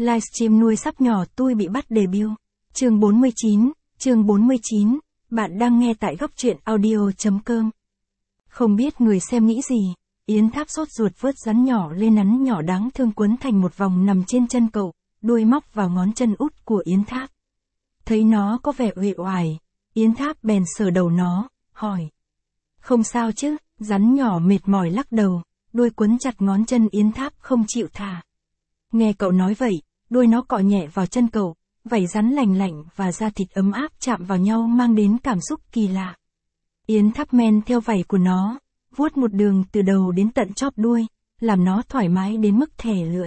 Livestream nuôi sắp nhỏ tôi bị bắt debut. Chương 49, bạn đang nghe tại góc truyện audio.com. Không biết người xem nghĩ gì, Yến Tháp sốt ruột vớt rắn nhỏ lên, nắn nhỏ đáng thương quấn thành một vòng nằm trên chân cậu, đuôi móc vào ngón chân út của Yến Tháp. Thấy nó có vẻ uể oải, Yến Tháp bèn sờ đầu nó, hỏi. Không sao chứ, rắn nhỏ mệt mỏi lắc đầu, đuôi quấn chặt ngón chân Yến Tháp không chịu thả. Nghe cậu nói vậy, đuôi nó cọ nhẹ vào chân cậu, vảy rắn lành lạnh và da thịt ấm áp chạm vào nhau mang đến cảm xúc kỳ lạ. Yến Tháp men theo vảy của nó, vuốt một đường từ đầu đến tận chóp đuôi, làm nó thoải mái đến mức thè lưỡi.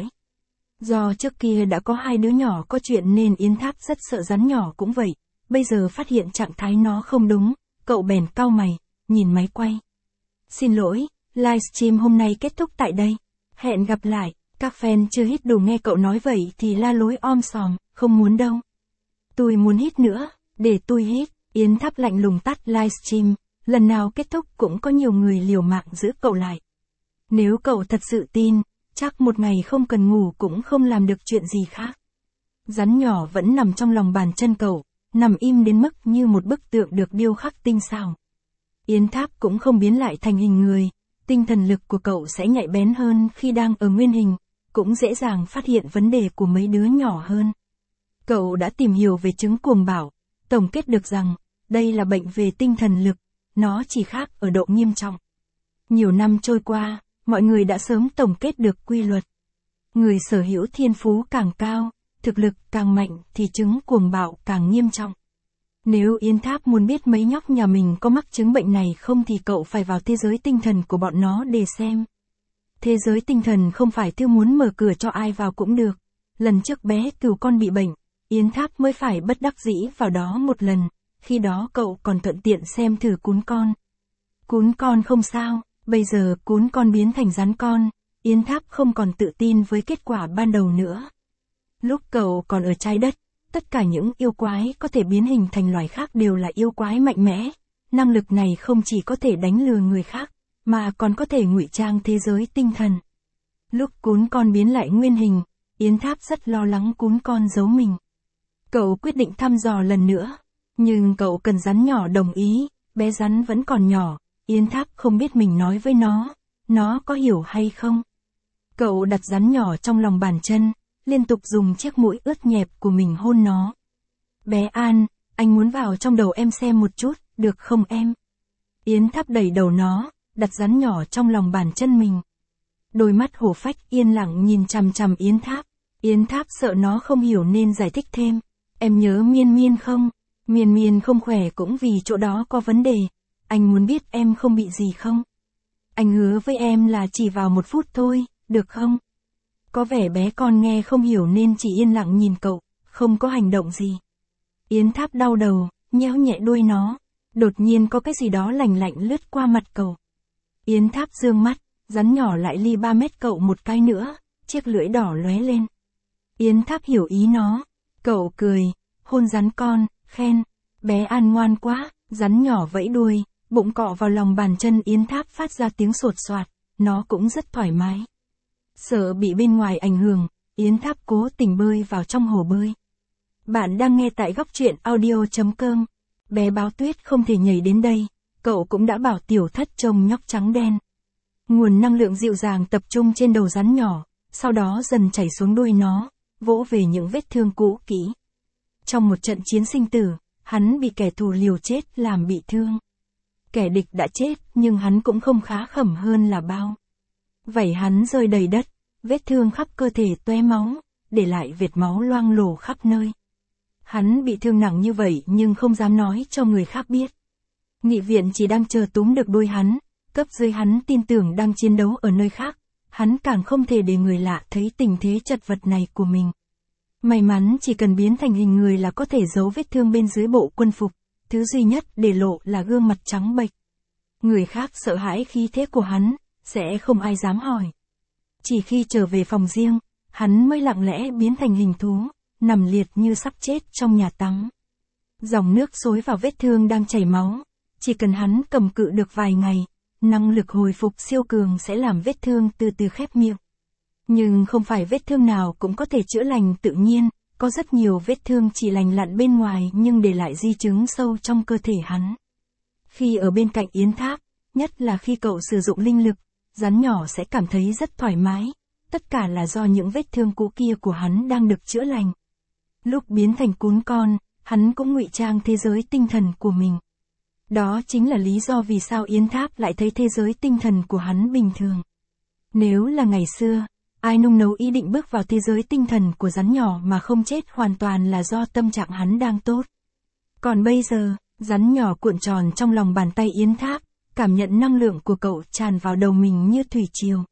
Do trước kia đã có 2 đứa nhỏ có chuyện nên Yến Tháp rất sợ rắn nhỏ cũng vậy, bây giờ phát hiện trạng thái nó không đúng, cậu bèn cau mày, nhìn máy quay. Xin lỗi, livestream hôm nay kết thúc tại đây. Hẹn gặp lại. Các fan chưa hít đủ nghe cậu nói vậy thì la lối om sòm, không muốn đâu. Tôi muốn hít nữa, để tôi hít. Yến Tháp lạnh lùng tắt livestream, lần nào kết thúc cũng có nhiều người liều mạng giữ cậu lại. Nếu cậu thật sự tin, chắc một ngày không cần ngủ cũng không làm được chuyện gì khác. Rắn nhỏ vẫn nằm trong lòng bàn chân cậu, nằm im đến mức như một bức tượng được điêu khắc tinh xảo. Yến Tháp cũng không biến lại thành hình người, tinh thần lực của cậu sẽ nhạy bén hơn khi đang ở nguyên hình, cũng dễ dàng phát hiện vấn đề của mấy đứa nhỏ hơn. Cậu đã tìm hiểu về chứng cuồng bạo, tổng kết được rằng, đây là bệnh về tinh thần lực, nó chỉ khác ở độ nghiêm trọng. Nhiều năm trôi qua, mọi người đã sớm tổng kết được quy luật. Người sở hữu thiên phú càng cao, thực lực càng mạnh thì chứng cuồng bạo càng nghiêm trọng. Nếu Yến Tháp muốn biết mấy nhóc nhà mình có mắc chứng bệnh này không thì cậu phải vào thế giới tinh thần của bọn nó để xem. Thế giới tinh thần không phải thư muốn mở cửa cho ai vào cũng được. Lần trước bé Cừu con bị bệnh, Yến Tháp mới phải bất đắc dĩ vào đó một lần, khi đó cậu còn thuận tiện xem thử cún con. Cún con không sao, bây giờ cún con biến thành rắn con, Yến Tháp không còn tự tin với kết quả ban đầu nữa. Lúc cậu còn ở trái đất, tất cả những yêu quái có thể biến hình thành loài khác đều là yêu quái mạnh mẽ. Năng lực này không chỉ có thể đánh lừa người khác, mà còn có thể ngụy trang thế giới tinh thần. Lúc cún con biến lại nguyên hình, Yến Tháp rất lo lắng cún con giấu mình. Cậu quyết định thăm dò lần nữa, nhưng cậu cần rắn nhỏ đồng ý, bé rắn vẫn còn nhỏ, Yến Tháp không biết mình nói với nó có hiểu hay không. Cậu đặt rắn nhỏ trong lòng bàn chân, liên tục dùng chiếc mũi ướt nhẹp của mình hôn nó. Bé An, anh muốn vào trong đầu em xem một chút, được không em? Yến Tháp đẩy đầu nó, đặt rắn nhỏ trong lòng bàn chân mình. Đôi mắt hổ phách yên lặng nhìn chằm chằm Yến Tháp. Yến Tháp sợ nó không hiểu nên giải thích thêm. Em nhớ Miên Miên không? Miên Miên không khỏe cũng vì chỗ đó có vấn đề. Anh muốn biết em không bị gì không? Anh hứa với em là chỉ vào 1 phút thôi, được không? Có vẻ bé con nghe không hiểu nên chỉ yên lặng nhìn cậu, không có hành động gì. Yến Tháp đau đầu, nhéo nhẹ đuôi nó. Đột nhiên có cái gì đó lành lạnh lướt qua mặt cậu. Yến Tháp dương mắt, rắn nhỏ lại ly 3 mét cậu một cái nữa, chiếc lưỡi đỏ lóe lên. Yến Tháp hiểu ý nó. Cậu cười, hôn rắn con, khen. Bé An ngoan quá, rắn nhỏ vẫy đuôi, bụng cọ vào lòng bàn chân Yến Tháp phát ra tiếng sột soạt, nó cũng rất thoải mái. Sợ bị bên ngoài ảnh hưởng, Yến Tháp cố tình bơi vào trong hồ bơi. Bạn đang nghe tại góc truyện audio.com. Bé Báo Tuyết không thể nhảy đến đây, cậu cũng đã bảo Tiểu Thất trông nhóc trắng đen. Nguồn năng lượng dịu dàng tập trung trên đầu rắn nhỏ, sau đó dần chảy xuống đuôi nó, vỗ về những vết thương cũ kỹ. Trong một trận chiến sinh tử, hắn bị kẻ thù liều chết làm bị thương. Kẻ địch đã chết nhưng hắn cũng không khá khẩm hơn là bao. Vảy hắn rơi đầy đất, vết thương khắp cơ thể tóe máu, để lại vệt máu loang lổ khắp nơi. Hắn bị thương nặng như vậy nhưng không dám nói cho người khác biết. Nghị viện chỉ đang chờ túm được đuôi hắn, cấp dưới hắn tin tưởng đang chiến đấu ở nơi khác, hắn càng không thể để người lạ thấy tình thế chật vật này của mình. May mắn chỉ cần biến thành hình người là có thể giấu vết thương bên dưới bộ quân phục, thứ duy nhất để lộ là gương mặt trắng bệch. Người khác sợ hãi khí thế của hắn, sẽ không ai dám hỏi. Chỉ khi trở về phòng riêng, hắn mới lặng lẽ biến thành hình thú, nằm liệt như sắp chết trong nhà tắm. Dòng nước xối vào vết thương đang chảy máu, chỉ cần hắn cầm cự được vài ngày, năng lực hồi phục siêu cường sẽ làm vết thương từ từ khép miệng. Nhưng không phải vết thương nào cũng có thể chữa lành tự nhiên, có rất nhiều vết thương chỉ lành lặn bên ngoài nhưng để lại di chứng sâu trong cơ thể hắn. Khi ở bên cạnh Yến Tháp, nhất là khi cậu sử dụng linh lực, rắn nhỏ sẽ cảm thấy rất thoải mái, tất cả là do những vết thương cũ kia của hắn đang được chữa lành. Lúc biến thành cún con, hắn cũng ngụy trang thế giới tinh thần của mình. Đó chính là lý do vì sao Yến Tháp lại thấy thế giới tinh thần của hắn bình thường. Nếu là ngày xưa, ai nung nấu ý định bước vào thế giới tinh thần của rắn nhỏ mà không chết hoàn toàn là do tâm trạng hắn đang tốt. Còn bây giờ, rắn nhỏ cuộn tròn trong lòng bàn tay Yến Tháp, cảm nhận năng lượng của cậu tràn vào đầu mình như thủy triều.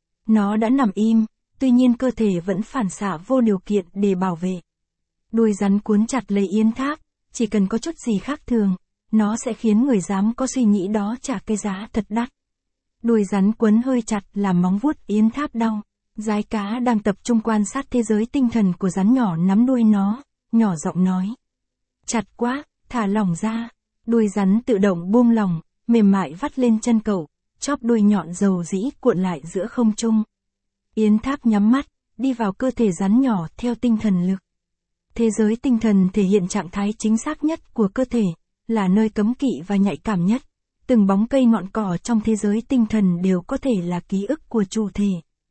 Nó đã nằm im, tuy nhiên cơ thể vẫn phản xạ vô điều kiện để bảo vệ. Đuôi rắn cuốn chặt lấy Yến Tháp, chỉ cần có chút gì khác thường, nó sẽ khiến người dám có suy nghĩ đó trả cái giá thật đắt. Đuôi rắn quấn hơi chặt làm móng vuốt Yến Tháp đau. Giái cá đang tập trung quan sát thế giới tinh thần của rắn nhỏ nắm đuôi nó, nhỏ giọng nói. Chặt quá, thả lỏng ra. Đuôi rắn tự động buông lỏng, mềm mại vắt lên chân cậu, chóp đuôi nhọn dầu dĩ cuộn lại giữa không trung. Yến Tháp nhắm mắt, đi vào cơ thể rắn nhỏ theo tinh thần lực. Thế giới tinh thần thể hiện trạng thái chính xác nhất của cơ thể, là nơi cấm kỵ và nhạy cảm nhất. Từng bóng cây ngọn cỏ trong thế giới tinh thần đều có thể là ký ức của chủ thể.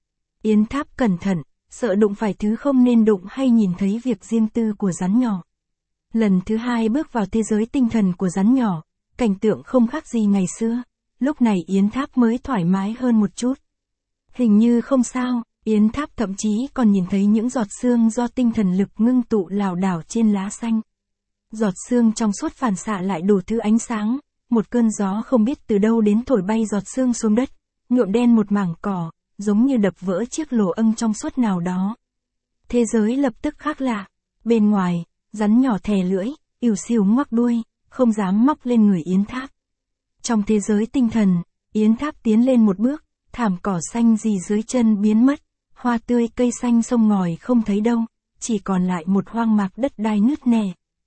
Yến Tháp cẩn thận, sợ đụng phải thứ không nên đụng hay nhìn thấy việc riêng tư của rắn nhỏ. Lần thứ hai bước vào thế giới tinh thần của rắn nhỏ, cảnh tượng không khác gì ngày xưa, lúc này Yến Tháp mới thoải mái hơn một chút. Hình như không sao, Yến Tháp thậm chí còn nhìn thấy những giọt sương do tinh thần lực ngưng tụ lảo đảo trên lá xanh. Giọt sương trong suốt phản xạ lại đủ thứ ánh sáng, một cơn gió không biết từ đâu đến thổi bay giọt sương xuống đất, nhuộm đen một mảng cỏ, giống như đập vỡ chiếc lỗ âng trong suốt nào đó. Thế giới lập tức khác lạ. Bên ngoài, rắn nhỏ thè lưỡi, ỉu xìu ngoắc đuôi, không dám móc lên người Yến Tháp. Trong thế giới tinh thần, Yến Tháp tiến lên một bước, thảm cỏ xanh gì dưới chân biến mất, hoa tươi cây xanh sông ngòi không thấy đâu, chỉ còn lại một hoang mạc đất đai nứt nẻ.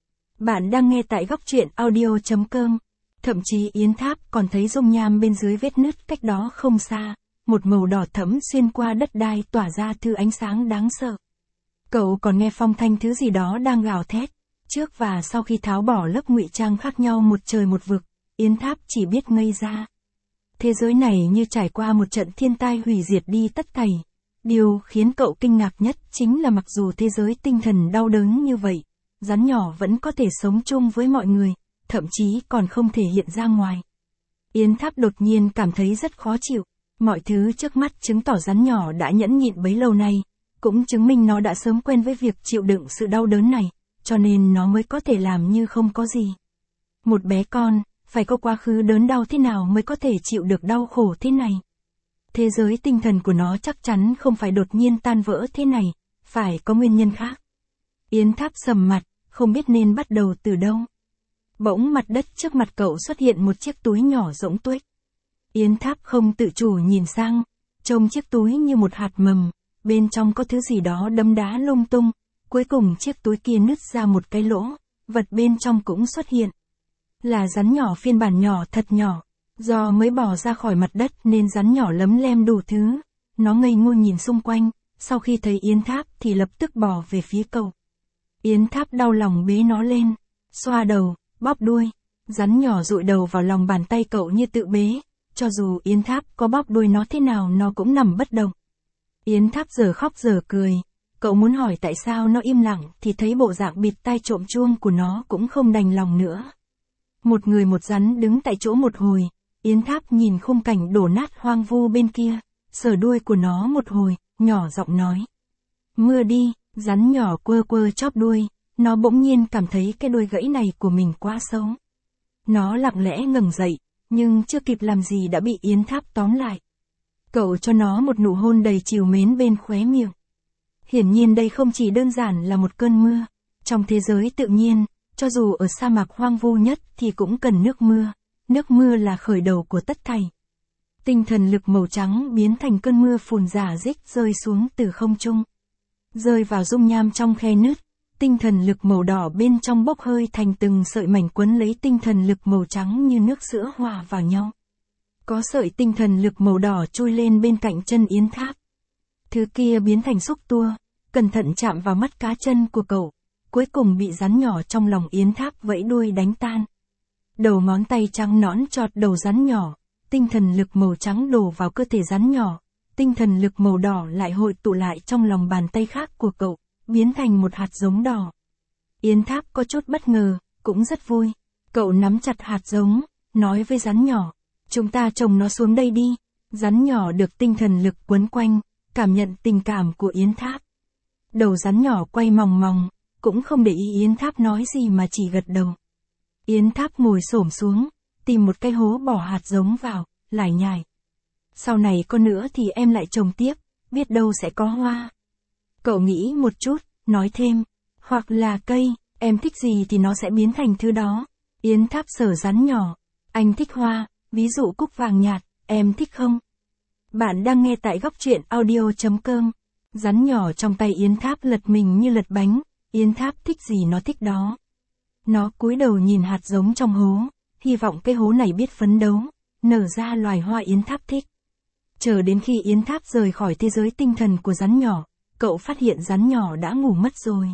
Bạn đang nghe tại góc truyện audio.com. Thậm chí Yến Tháp còn thấy dung nham bên dưới vết nứt cách đó không xa, một màu đỏ thẫm xuyên qua đất đai tỏa ra thứ ánh sáng đáng sợ. Cậu còn nghe phong thanh thứ gì đó đang gào thét. Trước và sau khi tháo bỏ lớp ngụy trang khác nhau một trời một vực, Yến Tháp chỉ biết ngây ra. Thế giới này như trải qua một trận thiên tai hủy diệt đi tất thảy. Điều khiến cậu kinh ngạc nhất chính là mặc dù thế giới tinh thần đau đớn như vậy, rắn nhỏ vẫn có thể sống chung với mọi người, thậm chí còn không thể hiện ra ngoài. Yến Tháp đột nhiên cảm thấy rất khó chịu. Mọi thứ trước mắt chứng tỏ rắn nhỏ đã nhẫn nhịn bấy lâu nay, cũng chứng minh nó đã sớm quen với việc chịu đựng sự đau đớn này, cho nên nó mới có thể làm như không có gì. Một bé con, phải có quá khứ đớn đau thế nào mới có thể chịu được đau khổ thế này. Thế giới tinh thần của nó chắc chắn không phải đột nhiên tan vỡ thế này, phải có nguyên nhân khác. Yến Tháp sầm mặt, không biết nên bắt đầu từ đâu. Bỗng mặt đất trước mặt cậu xuất hiện một chiếc túi nhỏ rỗng tuếch. Yến Tháp không tự chủ nhìn sang, trông chiếc túi như một hạt mầm, bên trong có thứ gì đó đấm đá lung tung, cuối cùng chiếc túi kia nứt ra một cái lỗ, vật bên trong cũng xuất hiện. Là rắn nhỏ phiên bản nhỏ thật nhỏ, do mới bỏ ra khỏi mặt đất nên rắn nhỏ lấm lem đủ thứ, nó ngây ngô nhìn xung quanh, sau khi thấy Yến Tháp thì lập tức bò về phía cậu. Yến Tháp đau lòng bế nó lên, xoa đầu, bóp đuôi, rắn nhỏ dụi đầu vào lòng bàn tay cậu như tự bế. Cho dù Yến Tháp có bóp đuôi nó thế nào nó cũng nằm bất động. Yến Tháp giờ khóc giờ cười, cậu muốn hỏi tại sao nó im lặng thì thấy bộ dạng bịt tai trộm chuông của nó cũng không đành lòng nữa. Một người một rắn đứng tại chỗ một hồi, Yến Tháp nhìn khung cảnh đổ nát hoang vu bên kia, sờ đuôi của nó một hồi, nhỏ giọng nói. Mưa đi, rắn nhỏ quơ quơ chóp đuôi, nó bỗng nhiên cảm thấy cái đuôi gãy này của mình quá xấu. Nó lặng lẽ ngẩng dậy. Nhưng chưa kịp làm gì đã bị Yến Tháp tóm lại. Cậu cho nó một nụ hôn đầy trìu mến bên khóe miệng. Hiển nhiên đây không chỉ đơn giản là một cơn mưa. Trong thế giới tự nhiên, cho dù ở sa mạc hoang vu nhất thì cũng cần nước mưa. Nước mưa là khởi đầu của tất thảy. Tinh thần lực màu trắng biến thành cơn mưa phùn rả rích rơi xuống từ không trung. Rơi vào dung nham trong khe nứt. Tinh thần lực màu đỏ bên trong bốc hơi thành từng sợi mảnh quấn lấy tinh thần lực màu trắng như nước sữa hòa vào nhau. Có sợi tinh thần lực màu đỏ trôi lên bên cạnh chân Yến Tháp. Thứ kia biến thành xúc tua, cẩn thận chạm vào mắt cá chân của cậu, cuối cùng bị rắn nhỏ trong lòng Yến Tháp vẫy đuôi đánh tan. Đầu ngón tay trắng nõn chọt đầu rắn nhỏ, tinh thần lực màu trắng đổ vào cơ thể rắn nhỏ, tinh thần lực màu đỏ lại hội tụ lại trong lòng bàn tay khác của cậu, biến thành một hạt giống đỏ. Yến Tháp có chút bất ngờ, cũng rất vui. Cậu nắm chặt hạt giống, nói với rắn nhỏ, chúng ta trồng nó xuống đây đi. Rắn nhỏ được tinh thần lực quấn quanh, cảm nhận tình cảm của Yến Tháp. Đầu rắn nhỏ quay mòng mòng, cũng không để ý Yến Tháp nói gì mà chỉ gật đầu. Yến Tháp ngồi xổm xuống, tìm một cái hố bỏ hạt giống vào, lải nhải. Sau này có nữa thì em lại trồng tiếp, biết đâu sẽ có hoa. Cậu nghĩ một chút, nói thêm, hoặc là cây, em thích gì thì nó sẽ biến thành thứ đó. Yến Tháp sờ rắn nhỏ, anh thích hoa, ví dụ cúc vàng nhạt, em thích không? Bạn đang nghe tại góc truyện audio.com. Rắn nhỏ trong tay Yến Tháp lật mình như lật bánh, Yến Tháp thích gì nó thích đó. Nó cúi đầu nhìn hạt giống trong hố, hy vọng cái hố này biết phấn đấu, nở ra loài hoa Yến Tháp thích. Chờ đến khi Yến Tháp rời khỏi thế giới tinh thần của rắn nhỏ, cậu phát hiện rắn nhỏ đã ngủ mất rồi.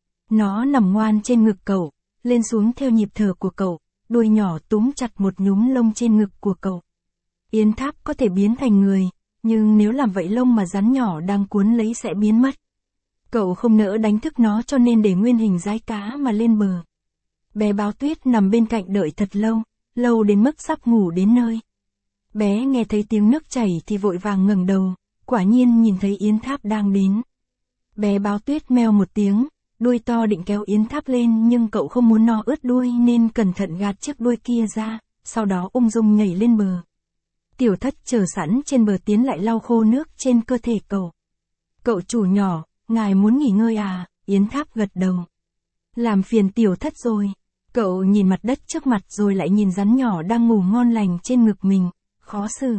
Nó nằm ngoan trên ngực cậu, lên xuống theo nhịp thở của cậu, đuôi nhỏ túm chặt một nhúm lông trên ngực của cậu. Yến Tháp có thể biến thành người, nhưng nếu làm vậy lông mà rắn nhỏ đang cuốn lấy sẽ biến mất. Cậu không nỡ đánh thức nó cho nên để nguyên hình dái cá mà lên bờ. Bé Báo Tuyết nằm bên cạnh đợi thật lâu, lâu đến mức sắp ngủ đến nơi. Bé nghe thấy tiếng nước chảy thì vội vàng ngẩng đầu, quả nhiên nhìn thấy Yến Tháp đang đến. Bé Báo Tuyết meo một tiếng, đuôi to định kéo Yến Tháp lên nhưng cậu không muốn nó ướt đuôi nên cẩn thận gạt chiếc đuôi kia ra, sau đó ung dung nhảy lên bờ. Tiểu Thất chờ sẵn trên bờ tiến lại lau khô nước trên cơ thể cậu. Cậu chủ nhỏ, ngài muốn nghỉ ngơi à? Yến Tháp gật đầu. Làm phiền Tiểu Thất rồi. Cậu nhìn mặt đất trước mặt rồi lại nhìn rắn nhỏ đang ngủ ngon lành trên ngực mình, khó xử.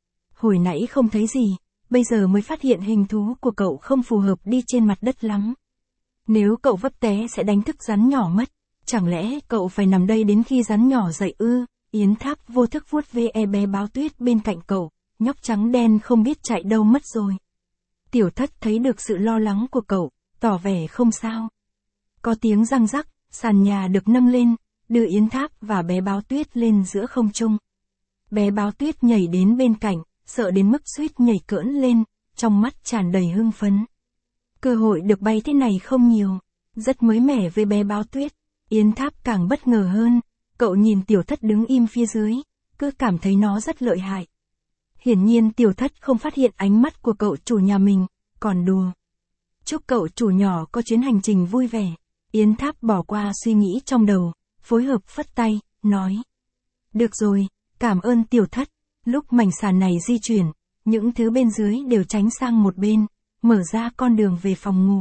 Hồi nãy không thấy gì, bây giờ mới phát hiện hình thú của cậu không phù hợp đi trên mặt đất lắm. Nếu cậu vấp té sẽ đánh thức rắn nhỏ mất, chẳng lẽ cậu phải nằm đây đến khi rắn nhỏ dậy ư? Yến Tháp vô thức vuốt ve bé Báo Tuyết bên cạnh cậu, nhóc trắng đen không biết chạy đâu mất rồi. Tiểu Thất thấy được sự lo lắng của cậu, tỏ vẻ không sao. Có tiếng răng rắc, sàn nhà được nâng lên, đưa Yến Tháp và bé Báo Tuyết lên giữa không trung. Bé Báo Tuyết nhảy đến bên cạnh, sợ đến mức suýt nhảy cỡn lên, trong mắt tràn đầy hưng phấn. Cơ hội được bay thế này không nhiều, rất mới mẻ với bé Báo Tuyết. Yến Tháp càng bất ngờ hơn, cậu nhìn Tiểu Thất đứng im phía dưới, cứ cảm thấy nó rất lợi hại. Hiển nhiên Tiểu Thất không phát hiện ánh mắt của cậu chủ nhà mình, còn đùa. Chúc cậu chủ nhỏ có chuyến hành trình vui vẻ. Yến Tháp bỏ qua suy nghĩ trong đầu, phối hợp phất tay, nói. Được rồi, cảm ơn Tiểu Thất. Lúc mảnh sàn này di chuyển, những thứ bên dưới đều tránh sang một bên, mở ra con đường về phòng ngủ.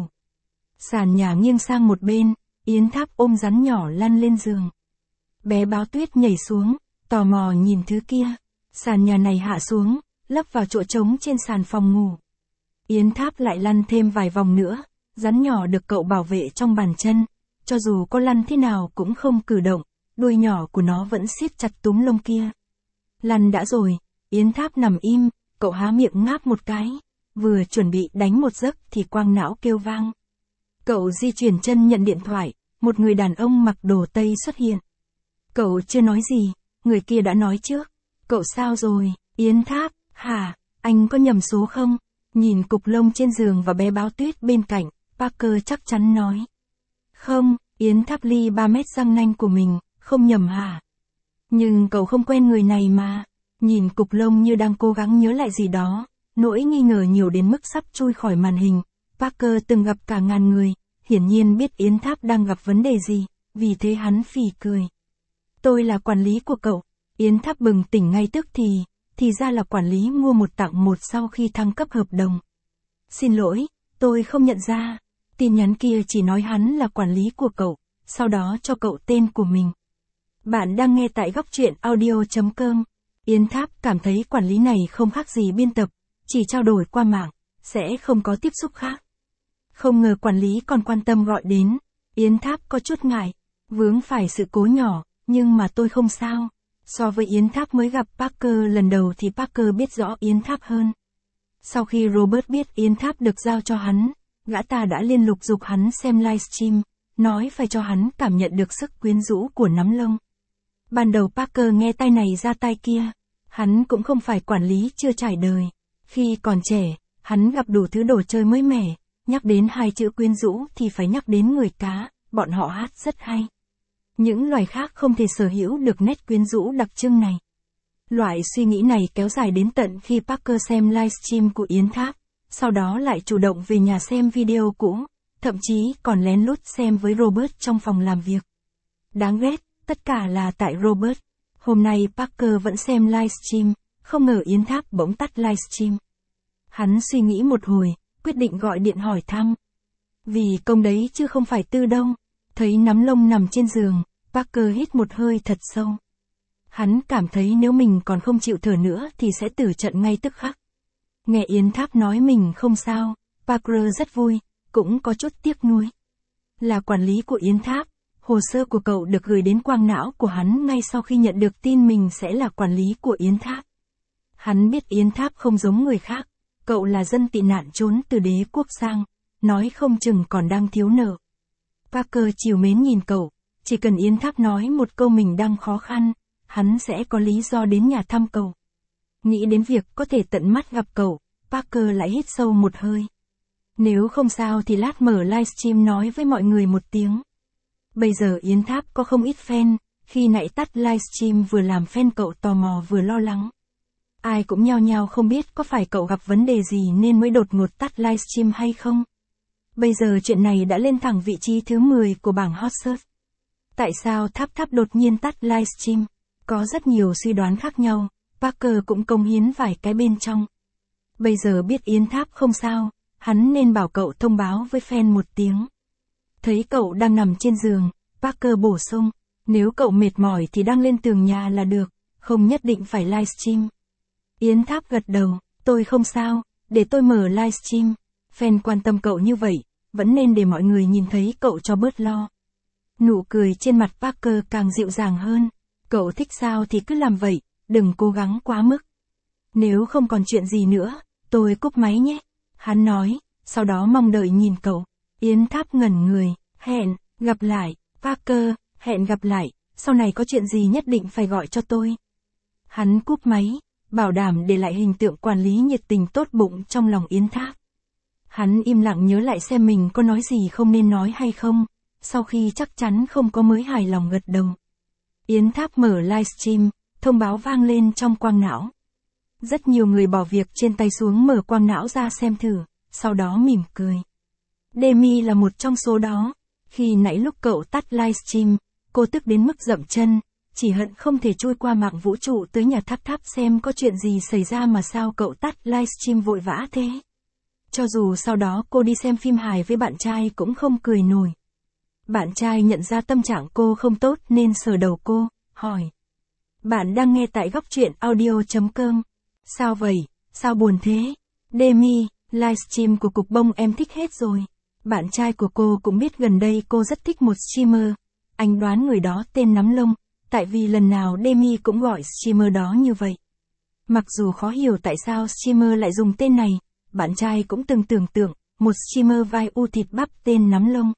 Sàn nhà nghiêng sang một bên, Yến Tháp ôm rắn nhỏ lăn lên giường. Bé Báo Tuyết nhảy xuống, tò mò nhìn thứ kia. Sàn nhà này hạ xuống, lấp vào chỗ trống trên sàn phòng ngủ. Yến Tháp lại lăn thêm vài vòng nữa, rắn nhỏ được cậu bảo vệ trong bàn chân, cho dù có lăn thế nào cũng không cử động, đuôi nhỏ của nó vẫn siết chặt túm lông kia. Lăn đã rồi, Yến Tháp nằm im, cậu há miệng ngáp một cái, vừa chuẩn bị đánh một giấc thì quang não kêu vang. Cậu di chuyển chân nhận điện thoại, một người đàn ông mặc đồ Tây xuất hiện. Cậu chưa nói gì, người kia đã nói trước. Cậu sao rồi, Yến Tháp, hả, anh có nhầm số không? Nhìn cục lông trên giường và bé Báo Tuyết bên cạnh, Parker chắc chắn nói. Không, Yến Tháp li 3 mét răng nanh của mình, không nhầm hả? Nhưng cậu không quen người này mà. Nhìn cục lông như đang cố gắng nhớ lại gì đó, nỗi nghi ngờ nhiều đến mức sắp chui khỏi màn hình. Parker từng gặp cả ngàn người, hiển nhiên biết Yến Tháp đang gặp vấn đề gì, vì thế hắn phì cười. Tôi là quản lý của cậu. Yến Tháp bừng tỉnh ngay tức thì ra là quản lý mua một tặng một sau khi thăng cấp hợp đồng. Xin lỗi, tôi không nhận ra. Tin nhắn kia chỉ nói hắn là quản lý của cậu, sau đó cho cậu tên của mình. Bạn đang nghe tại góc truyện audio.com. Yến Tháp cảm thấy quản lý này không khác gì biên tập, chỉ trao đổi qua mạng, sẽ không có tiếp xúc khác. Không ngờ quản lý còn quan tâm gọi đến. Yến Tháp có chút ngại, vướng phải sự cố nhỏ, nhưng mà tôi không sao. So với Yến Tháp mới gặp Parker lần đầu thì Parker biết rõ Yến Tháp hơn. Sau khi Robert biết Yến Tháp được giao cho hắn, gã ta đã liên tục giục hắn xem livestream, nói phải cho hắn cảm nhận được sức quyến rũ của nắm lông. Ban đầu Parker nghe tai này ra tai kia, hắn cũng không phải quản lý chưa trải đời. Khi còn trẻ, hắn gặp đủ thứ đồ chơi mới mẻ, nhắc đến hai chữ quyến rũ thì phải nhắc đến người cá, bọn họ hát rất hay. Những loài khác không thể sở hữu được nét quyến rũ đặc trưng này. Loại suy nghĩ này kéo dài đến tận khi Parker xem livestream của Yến Tháp, sau đó lại chủ động về nhà xem video cũ, thậm chí còn lén lút xem với Robert trong phòng làm việc. Đáng ghét, tất cả là tại Robert. Hôm nay Parker vẫn xem livestream, không ngờ Yến Tháp bỗng tắt livestream. Hắn suy nghĩ một hồi, quyết định gọi điện hỏi thăm. Vì công đấy chứ không phải Tư đâu. Thấy nắm lông nằm trên giường, Parker hít một hơi thật sâu. Hắn cảm thấy nếu mình còn không chịu thở nữa thì sẽ tử trận ngay tức khắc. Nghe Yến Tháp nói mình không sao, Parker rất vui, cũng có chút tiếc nuối. Là quản lý của Yến Tháp, hồ sơ của cậu được gửi đến quang não của hắn ngay sau khi nhận được tin mình sẽ là quản lý của Yến Tháp. Hắn biết Yến Tháp không giống người khác, cậu là dân tị nạn trốn từ đế quốc sang, nói không chừng còn đang thiếu nợ. Parker trìu mến nhìn cậu, chỉ cần Yến Tháp nói một câu mình đang khó khăn, hắn sẽ có lý do đến nhà thăm cậu. Nghĩ đến việc có thể tận mắt gặp cậu, Parker lại hít sâu một hơi. Nếu không sao thì lát mở livestream nói với mọi người một tiếng. Bây giờ Yến Tháp có không ít fan, khi nãy tắt livestream vừa làm fan cậu tò mò vừa lo lắng. Ai cũng nhao nhao không biết có phải cậu gặp vấn đề gì nên mới đột ngột tắt livestream hay không. Bây giờ chuyện này đã lên thẳng vị trí thứ 10 của bảng hot search. Tại sao Tháp đột nhiên tắt livestream? Có rất nhiều suy đoán khác nhau, Parker cũng cống hiến vài cái bên trong. Bây giờ biết Yến Tháp không sao, hắn nên bảo cậu thông báo với fan một tiếng. Thấy cậu đang nằm trên giường, Parker bổ sung, nếu cậu mệt mỏi thì đăng lên tường nhà là được, không nhất định phải livestream. Yến Tháp gật đầu, tôi không sao, để tôi mở livestream. Fan quan tâm cậu như vậy, vẫn nên để mọi người nhìn thấy cậu cho bớt lo. Nụ cười trên mặt Parker càng dịu dàng hơn. Cậu thích sao thì cứ làm vậy, đừng cố gắng quá mức. Nếu không còn chuyện gì nữa, tôi cúp máy nhé. Hắn nói, sau đó mong đợi nhìn cậu. Yến Tháp ngẩn người, hẹn, gặp lại, Parker, hẹn gặp lại, sau này có chuyện gì nhất định phải gọi cho tôi. Hắn cúp máy, bảo đảm để lại hình tượng quản lý nhiệt tình tốt bụng trong lòng Yến Tháp. Hắn im lặng nhớ lại xem mình có nói gì không nên nói hay không, sau khi chắc chắn không có mới hài lòng gật đầu. Yến Tháp mở livestream, thông báo vang lên trong quang não. Rất nhiều người bỏ việc trên tay xuống mở quang não ra xem thử, sau đó mỉm cười. Demi là một trong số đó. Khi nãy lúc cậu tắt livestream, cô tức đến mức dậm chân, chỉ hận không thể trôi qua mạng vũ trụ tới nhà Tháp xem có chuyện gì xảy ra mà sao cậu tắt livestream vội vã thế. Cho dù sau đó cô đi xem phim hài với bạn trai cũng không cười nổi. Bạn trai nhận ra tâm trạng cô không tốt nên sờ đầu cô, hỏi. Bạn đang nghe tại góc truyện audio.com. Sao vậy, sao buồn thế? Demi, livestream của cục bông em thích hết rồi. Bạn trai của cô cũng biết gần đây cô rất thích một streamer. Anh đoán người đó tên Nắm Lông, tại vì lần nào Demi cũng gọi streamer đó như vậy. Mặc dù khó hiểu tại sao streamer lại dùng tên này, bạn trai cũng từng tưởng tượng, một streamer vai u thịt bắp tên Nắm Lông.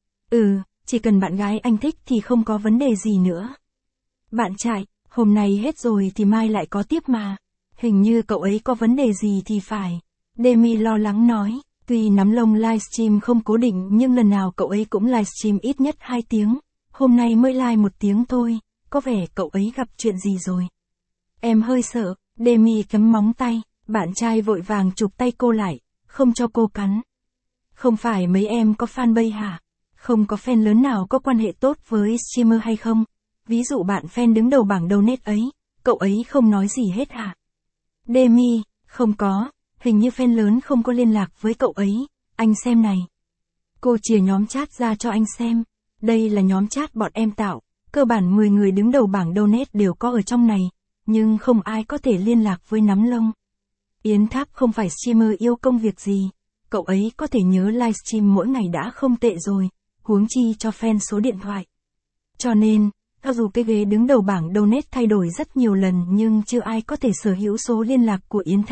Chỉ cần bạn gái anh thích thì không có vấn đề gì nữa. Bạn trai, hôm nay hết rồi thì mai lại có tiếp mà. Hình như cậu ấy có vấn đề gì thì phải. Demi lo lắng nói, tuy Nắm Lông livestream không cố định nhưng lần nào cậu ấy cũng livestream ít nhất 2 tiếng. Hôm nay mới live 1 tiếng thôi, có vẻ cậu ấy gặp chuyện gì rồi. Em hơi sợ, Demi cắm móng tay, bạn trai vội vàng chụp tay cô lại, không cho cô cắn. Không phải mấy em có fanpage hả? Không có fan lớn nào có quan hệ tốt với streamer hay không? Ví dụ bạn fan đứng đầu bảng donate ấy, cậu ấy không nói gì hết hả? Demi, không có, hình như fan lớn không có liên lạc với cậu ấy, anh xem này. Cô chìa nhóm chat ra cho anh xem. Đây là nhóm chat bọn em tạo, cơ bản 10 người đứng đầu bảng donate đều có ở trong này, nhưng không ai có thể liên lạc với Nắm Lông. Yến Tháp không phải streamer yêu công việc gì, cậu ấy có thể nhớ livestream mỗi ngày đã không tệ rồi, huống chi cho fan số điện thoại. Cho nên, cho dù cái ghế đứng đầu bảng donate thay đổi rất nhiều lần nhưng chưa ai có thể sở hữu số liên lạc của Yến Tháp,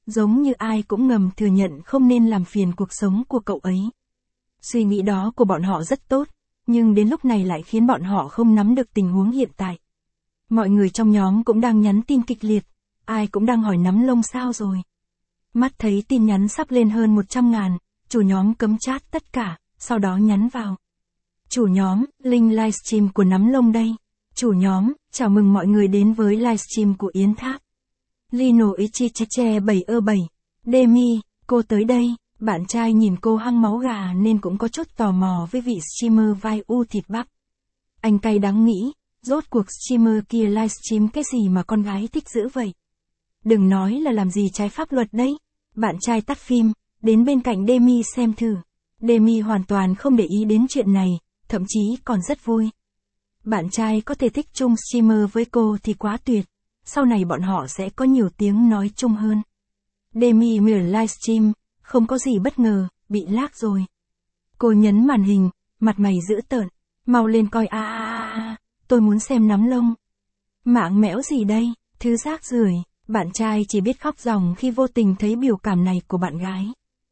giống như ai cũng ngầm thừa nhận không nên làm phiền cuộc sống của cậu ấy. Suy nghĩ đó của bọn họ rất tốt, nhưng đến lúc này lại khiến bọn họ không nắm được tình huống hiện tại. Mọi người trong nhóm cũng đang nhắn tin kịch liệt, ai cũng đang hỏi nắm lông sao rồi. Mắt thấy tin nhắn sắp lên hơn 100.000, chủ nhóm cấm chat tất cả, sau đó nhắn vào. Chủ nhóm, link livestream của nắm lông đây. Chủ nhóm, chào mừng mọi người đến với livestream của Yến Tháp. Lino Ichicheche 7 Demi, cô tới đây. Bạn trai nhìn cô hăng máu gà nên cũng có chút tò mò với vị streamer vai u thịt bắp. Anh cay đắng nghĩ, rốt cuộc streamer kia livestream cái gì mà con gái thích dữ vậy? Đừng nói là làm gì trái pháp luật đấy. Bạn trai tắt phim, đến bên cạnh Demi xem thử. Demi hoàn toàn không để ý đến chuyện này, thậm chí còn rất vui. Bạn trai có thể thích chung streamer với cô thì quá tuyệt. Sau này bọn họ sẽ có nhiều tiếng nói chung hơn. Demi mở livestream, không có gì bất ngờ, bị lag rồi. Cô nhấn màn hình, mặt mày dữ tợn. Mau lên coi tôi muốn xem nắm lông. Mạng mẽo gì đây, thứ rác rưởi. Bạn trai chỉ biết khóc ròng khi vô tình thấy biểu cảm này của bạn gái.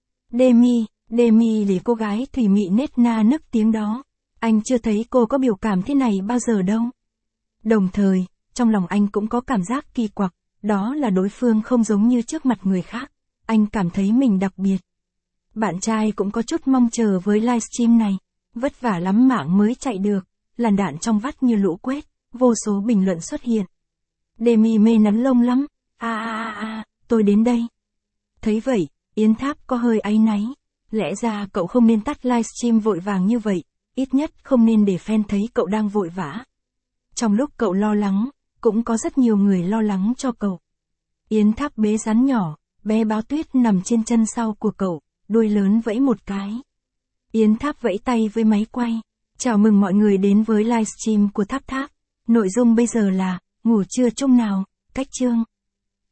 Demi là cô gái thủy mị nết na nức tiếng đó. Anh chưa thấy cô có biểu cảm thế này bao giờ đâu. Đồng thời, trong lòng anh cũng có cảm giác kỳ quặc, đó là đối phương không giống như trước mặt người khác. Anh cảm thấy mình đặc biệt. Bạn trai cũng có chút mong chờ với livestream này. Vất vả lắm mạng mới chạy được, làn đạn trong vắt như lũ quét, vô số bình luận xuất hiện. Demi mê nắn lông lắm, tôi đến đây. Thấy vậy, Yến Tháp có hơi áy náy. Lẽ ra cậu không nên tắt livestream vội vàng như vậy, ít nhất không nên để fan thấy cậu đang vội vã. Trong lúc cậu lo lắng, cũng có rất nhiều người lo lắng cho cậu. Yến Tháp bế rắn nhỏ, bé báo tuyết nằm trên chân sau của cậu, đuôi lớn vẫy một cái. Yến Tháp vẫy tay với máy quay. Chào mừng mọi người đến với livestream của Tháp Tháp. Nội dung bây giờ là, ngủ trưa chung nào, cách chương.